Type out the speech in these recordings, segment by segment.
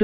chương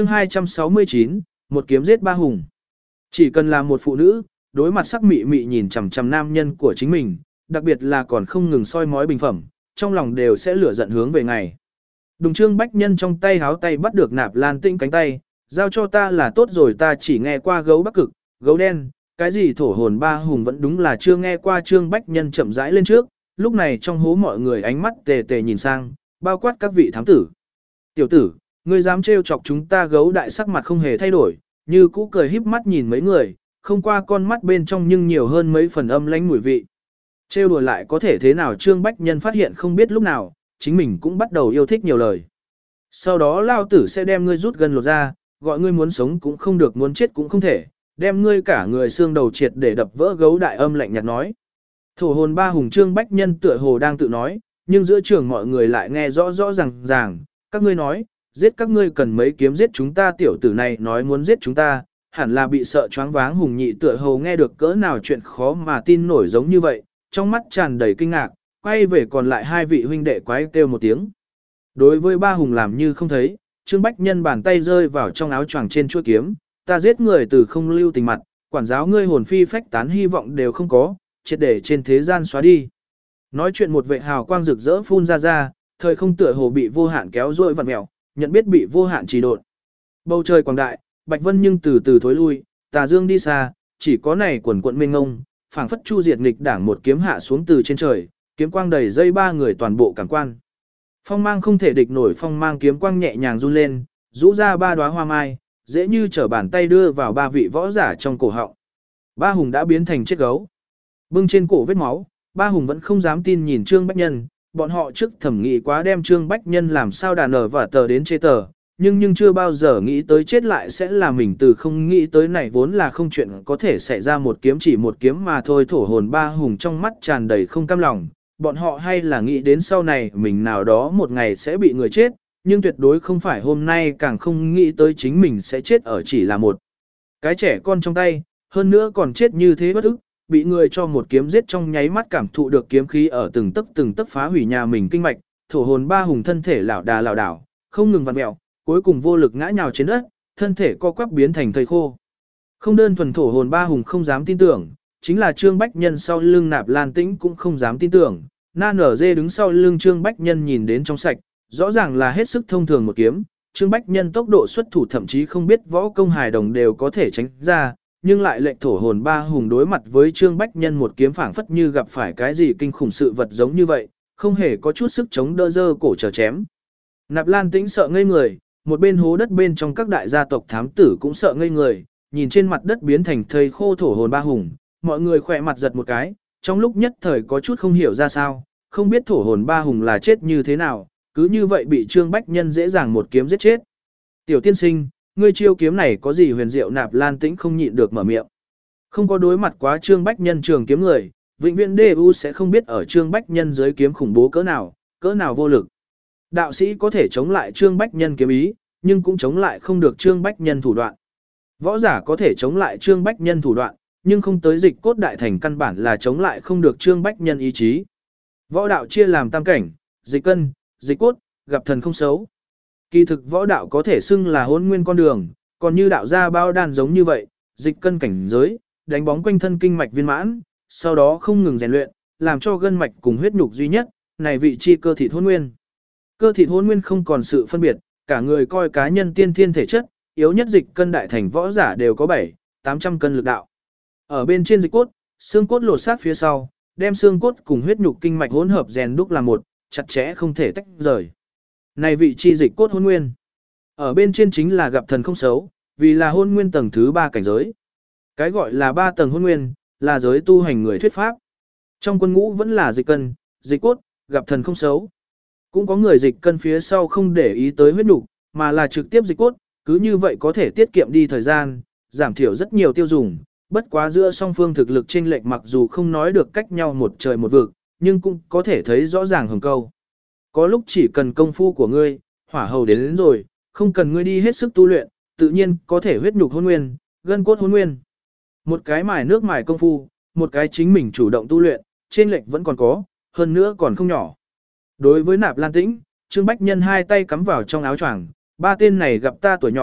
269, một kiếm giết ba hùng. Chỉ cần là một phụ nữ, đối mặt sắc mị mị nhìn chằm chằm nam nhân của chính mình, đặc biệt là còn không ngừng soi mói bình phẩm, trong lòng đều sẽ lửa giận hướng về ngày. Đùng Trương Bách Nhân trong tay háo tay bắt được Nạp Lan Tĩnh cánh tay, giao cho ta là tốt rồi, ta chỉ nghe qua gấu Bắc Cực, gấu đen, cái gì thổ hồn ba hùng vẫn đúng là chưa nghe qua. Trương Bách Nhân chậm rãi lên trước, lúc này trong hố mọi người ánh mắt tề tề nhìn sang, bao quát các vị thám tử. Tiểu tử, ngươi dám trêu chọc chúng ta? Gấu đại sắc mặt không hề thay đổi, như cũ cười híp mắt nhìn mấy người, không qua con mắt bên trong nhưng nhiều hơn mấy phần âm lãnh mùi vị. Trêu đùa lại có thể thế nào? Trương Bách Nhân phát hiện không biết lúc nào, chính mình cũng bắt đầu yêu thích nhiều lời. Sau đó lao tử sẽ đem ngươi rút gần lột ra, gọi ngươi muốn sống cũng không được, muốn chết cũng không thể, đem ngươi cả người xương đầu triệt để đập vỡ. Gấu đại âm lạnh nhạt nói. Thổ hồn ba hùng. Trương Bách Nhân tựa hồ đang tự nói, nhưng giữa trường mọi người lại nghe rõ rõ ràng. Các ngươi nói, giết các ngươi cần mấy kiếm giết chúng ta? Tiểu tử này nói muốn giết chúng ta, hẳn là bị sợ choáng váng. Hùng nhị tựa hồ nghe được cỡ nào chuyện khó mà tin nổi giống như vậy, trong mắt tràn đầy kinh ngạc, quay về còn lại hai vị huynh đệ quái kêu một tiếng. Đối với ba hùng làm như không thấy, Trương Bách Nhân bàn tay rơi vào trong áo choàng trên chuôi kiếm, ta giết người từ không lưu tình mặt, quản giáo ngươi hồn phi phách tán hy vọng đều không có, triệt để trên thế gian xóa đi. Nói chuyện một vệt hào quang rực rỡ phun ra, thời không tựa hồ bị vô hạn kéo dội vặn mèo, nhận biết bị vô hạn trì độn. Bầu trời quảng đại, bạch vân nhưng từ từ thối lui, tà dương đi xa, chỉ có này quần quận mênh ngông, phảng phất chu diệt nghịch đảng một kiếm hạ xuống từ trên trời, kiếm quang đầy dây ba người toàn bộ cảm quan. Phong mang không thể địch nổi, phong mang kiếm quang nhẹ nhàng run lên, rũ ra ba đóa hoa mai, dễ như trở bàn tay đưa vào ba vị võ giả trong cổ họng. Ba hùng đã biến thành chết gấu. Bưng trên cổ vết máu, ba hùng vẫn không dám tin nhìn Trương Bách Nhân, bọn họ trước thẩm nghĩ quá đem Trương Bách Nhân làm sao đàn ở và tờ đến chê tờ, nhưng chưa bao giờ nghĩ tới chết lại sẽ là mình. Từ không nghĩ tới này vốn là không chuyện có thể xảy ra, một kiếm chỉ một kiếm mà thôi. Thổ hồn ba hùng trong mắt tràn đầy không cam lòng, bọn họ hay là nghĩ đến sau này mình nào đó một ngày sẽ bị người chết, nhưng tuyệt đối không phải hôm nay, càng không nghĩ tới chính mình sẽ chết ở chỉ là một cái trẻ con trong tay, hơn nữa còn chết như thế bất ức, bị người cho một kiếm giết. Trong nháy mắt cảm thụ được kiếm khí ở từng tấc phá hủy nhà mình kinh mạch, thổ hồn ba hùng thân thể lảo đảo, không ngừng vặn mèo, cuối cùng vô lực ngã nhào trên đất, thân thể co quắp biến thành thây khô. Không đơn thuần thổ hồn ba hùng không dám tin tưởng, chính là Trương Bách Nhân sau lưng Nạp Lan Tĩnh cũng không dám tin tưởng. Na nở dê đứng sau lưng Trương Bách Nhân nhìn đến trong sạch, rõ ràng là hết sức thông thường một kiếm. Trương Bách Nhân tốc độ xuất thủ thậm chí không biết võ công hài đồng đều có thể tránh ra, nhưng lại lệnh thổ hồn ba hùng đối mặt với Trương Bách Nhân một kiếm phảng phất như gặp phải cái gì kinh khủng sự vật giống như vậy, không hề có chút sức chống đỡ, dơ cổ chờ chém. Nạp Lan Tĩnh sợ ngây người, một bên hố đất bên trong các đại gia tộc thám tử cũng sợ ngây người, nhìn trên mặt đất biến thành thây khô thổ hồn ba hùng, mọi người khỏe mặt giật một cái, trong lúc nhất thời có chút không hiểu ra sao, không biết thổ hồn ba hùng là chết như thế nào, cứ như vậy bị Trương Bách Nhân dễ dàng một kiếm giết chết. Tiểu tiên sinh, ngươi chiêu kiếm này có gì huyền diệu? Nạp Lan Tĩnh không nhịn được mở miệng. Không có đối mặt quá Trương Bách Nhân trường kiếm người, vĩnh viễn DU sẽ không biết ở Trương Bách Nhân dưới kiếm khủng bố cỡ nào vô lực. Đạo sĩ có thể chống lại Trương Bách Nhân kiếm ý, nhưng cũng chống lại không được Trương Bách Nhân thủ đoạn. Võ giả có thể chống lại Trương Bách Nhân thủ đoạn, nhưng không tới Dịch Cốt đại thành, căn bản là chống lại không được Trương Bách Nhân ý chí. Võ đạo chia làm tam cảnh, dịch cân, dịch cốt, gặp thần không xấu. Kỳ thực võ đạo có thể xưng là hôn nguyên con đường, còn như đạo gia bao đan giống như vậy, dịch cân cảnh giới, đánh bóng quanh thân kinh mạch viên mãn, sau đó không ngừng rèn luyện, làm cho gân mạch cùng huyết nhục duy nhất, này vị chi cơ thịt hôn nguyên. Cơ thịt hôn nguyên không còn sự phân biệt, cả người coi cá nhân tiên thiên thể chất, yếu nhất dịch cân đại thành võ giả đều có 700-800 cân lực đạo. Ở bên trên dịch cốt, xương cốt lột xác phía sau, đem xương cốt cùng huyết nhục kinh mạch hỗn hợp rèn đúc làm một, chặt chẽ không thể tách rời. Này vị chi dịch cốt hôn nguyên. Ở bên trên chính là gặp thần không xấu, vì là hôn nguyên tầng thứ 3 cảnh giới. Cái gọi là 3 tầng hôn nguyên, là giới tu hành người thuyết pháp. Trong quân ngũ vẫn là dịch cân, dịch cốt, gặp thần không xấu. Cũng có người dịch cân phía sau không để ý tới huyết nhục, mà là trực tiếp dịch cốt, cứ như vậy có thể tiết kiệm đi thời gian, giảm thiểu rất nhiều tiêu dùng. Bất quá giữa song phương thực lực chênh lệch mặc dù không nói được cách nhau một trời một vực, nhưng cũng có thể thấy rõ ràng hừng câu. Có lúc chỉ cần công phu của ngươi, hỏa hầu đến rồi, không cần ngươi đi hết sức tu luyện, tự nhiên có thể huyết nhục hôn nguyên, gân cốt hôn nguyên. Một cái mài nước mài công phu, một cái chính mình chủ động tu luyện, chênh lệch vẫn còn có, hơn nữa còn không nhỏ. Đối với Nạp Lan Tĩnh, Trương Bách Nhân hai tay cắm vào trong áo choàng, ba tên này gặp ta tuổi nhỏ,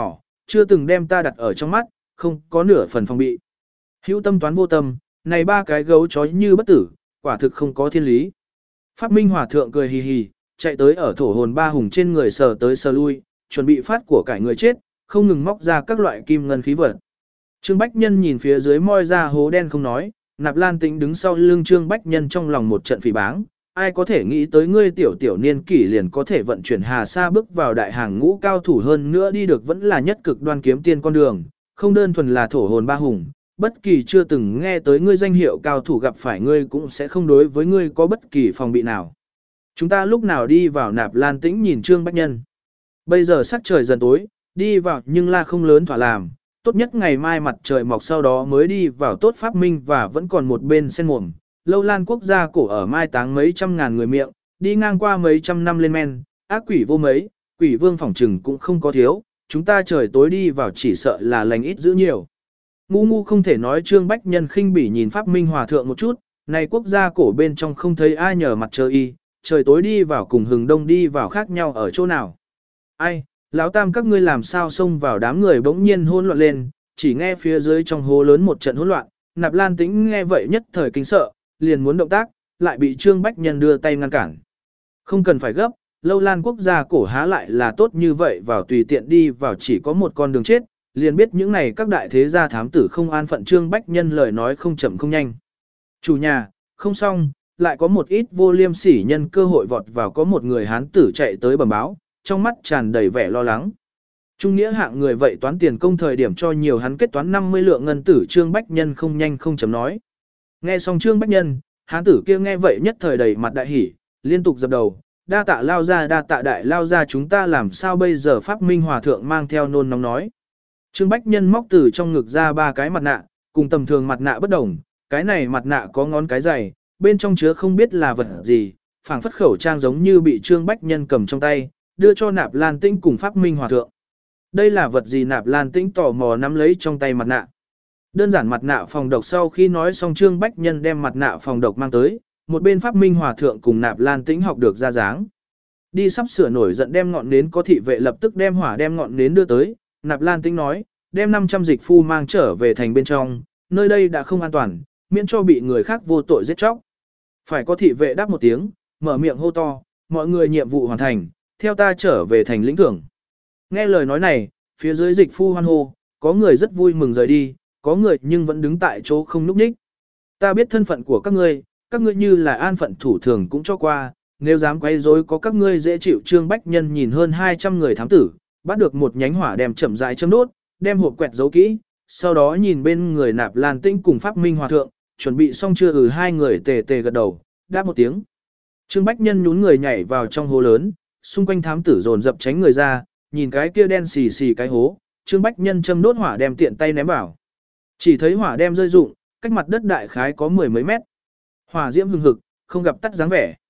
chưa từng đem ta đặt ở trong mắt, không có nửa phần phòng bị. Hữu tâm toán vô tâm, này ba cái gấu chó như bất tử, quả thực không có thiên lý. Pháp Minh Hòa thượng cười hì hì, chạy tới ở thổ hồn ba hùng trên người sờ tới sờ lui, chuẩn bị phát của cải người chết, không ngừng móc ra các loại kim ngân khí vật. Trương Bách Nhân nhìn phía dưới moi ra hố đen không nói, Nạp Lan Tĩnh đứng sau lưng Trương Bách Nhân trong lòng một trận phỉ báng, ai có thể nghĩ tới ngươi tiểu tiểu niên kỷ liền có thể vận chuyển hà sa bước vào đại hàng ngũ cao thủ hơn nữa đi được vẫn là nhất cực đoan kiếm tiên con đường, không đơn thuần là thổ hồn ba hùng, bất kỳ chưa từng nghe tới ngươi danh hiệu cao thủ gặp phải ngươi cũng sẽ không đối với ngươi có bất kỳ phòng bị nào. Chúng ta lúc nào đi vào Nạp Lan Tĩnh nhìn Trương Bách Nhân. Bây giờ sắc trời dần tối, đi vào nhưng la không lớn thỏa làm, tốt nhất ngày mai mặt trời mọc sau đó mới đi vào tốt Pháp Minh và vẫn còn một bên sen mồm. Lâu Lan quốc gia cổ ở mai táng mấy trăm ngàn người miệng, đi ngang qua mấy trăm năm lên men, ác quỷ vô mấy, quỷ vương phỏng trừng cũng không có thiếu, chúng ta trời tối đi vào chỉ sợ là lành ít giữ nhiều. Ngu không thể nói. Trương Bách Nhân khinh bỉ nhìn Pháp Minh Hòa thượng một chút, này quốc gia cổ bên trong không thấy ai nhờ mặt trời y, trời tối đi vào cùng hừng đông đi vào khác nhau ở chỗ nào. Ai, lão tam các ngươi làm sao xông vào đám người bỗng nhiên hỗn loạn lên, chỉ nghe phía dưới trong hố lớn một trận hỗn loạn, Nạp Lan Tĩnh nghe vậy nhất thời kinh sợ, liền muốn động tác, lại bị Trương Bách Nhân đưa tay ngăn cản. Không cần phải gấp, Lâu Lan quốc gia cổ há lại là tốt như vậy vào tùy tiện đi vào chỉ có một con đường chết, liền biết những này các đại thế gia thám tử không an phận. Trương Bách Nhân lời nói không chậm không nhanh. Chủ nhà, không xong, lại có một ít vô liêm sỉ nhân cơ hội vọt vào, có một người hán tử chạy tới bẩm báo, trong mắt tràn đầy vẻ lo lắng. Trung nghĩa hạng người vậy toán tiền công thời điểm cho nhiều hắn kết toán 50 lượng ngân tử. Trương Bách Nhân không nhanh không chậm nói. Nghe xong Trương Bách Nhân, hán tử kia nghe vậy nhất thời đầy mặt đại hỉ, liên tục dập đầu, đa tạ lao ra, đa tạ đại lao ra, chúng ta làm sao bây giờ. Pháp Minh Hòa thượng mang theo nôn nóng nói. Trương Bách Nhân móc từ trong ngực ra ba cái mặt nạ, cùng tầm thường mặt nạ bất đồng, cái này mặt nạ có ngón cái dày, bên trong chứa không biết là vật gì, phảng phất khẩu trang giống như bị Trương Bách Nhân cầm trong tay, đưa cho Nạp Lan Tĩnh cùng Pháp Minh Hòa thượng. Đây là vật gì? Nạp Lan Tĩnh tò mò nắm lấy trong tay mặt nạ. Đơn giản mặt nạ phòng độc. Sau khi nói xong Trương Bách Nhân đem mặt nạ phòng độc mang tới, một bên Pháp Minh Hòa thượng cùng Nạp Lan Tĩnh học được ra dáng. Đi sắp sửa nổi giận đem ngọn nến, có thị vệ lập tức đem hỏa đem ngọn nến đưa tới, Nạp Lan Tĩnh nói, đem 500 dịch phu mang trở về thành bên trong, nơi đây đã không an toàn, miễn cho bị người khác vô tội giết chóc. Phải có thị vệ đáp một tiếng, mở miệng hô to, mọi người nhiệm vụ hoàn thành, theo ta trở về thành lĩnh thưởng. Nghe lời nói này, phía dưới dịch phu hoan hô, có người rất vui mừng rời đi, có người nhưng vẫn đứng tại chỗ không núp ních. Ta biết thân phận của các ngươi như là an phận thủ thường cũng cho qua, nếu dám quay rối có các ngươi dễ chịu. Trương Bách Nhân nhìn hơn 200 người thám tử, bắt được một nhánh hỏa đem chậm rãi châm đốt, đem hộp quẹt giấu kỹ, sau đó nhìn bên người Nạp Lan Tĩnh cùng Pháp Minh Hòa thượng, chuẩn bị xong chưa? Hai người tề tề gật đầu, đáp một tiếng. Trương Bách Nhân nhún người nhảy vào trong hố lớn, xung quanh thám tử dồn dập tránh người ra, nhìn cái kia đen xì xì cái hố, Trương Bách Nhân châm đốt hỏa đem tiện tay ném vào. Chỉ thấy hỏa đem rơi rụng, cách mặt đất đại khái có 10 mấy mét. Hỏa diễm hừng hực, không gặp tắt dáng vẻ.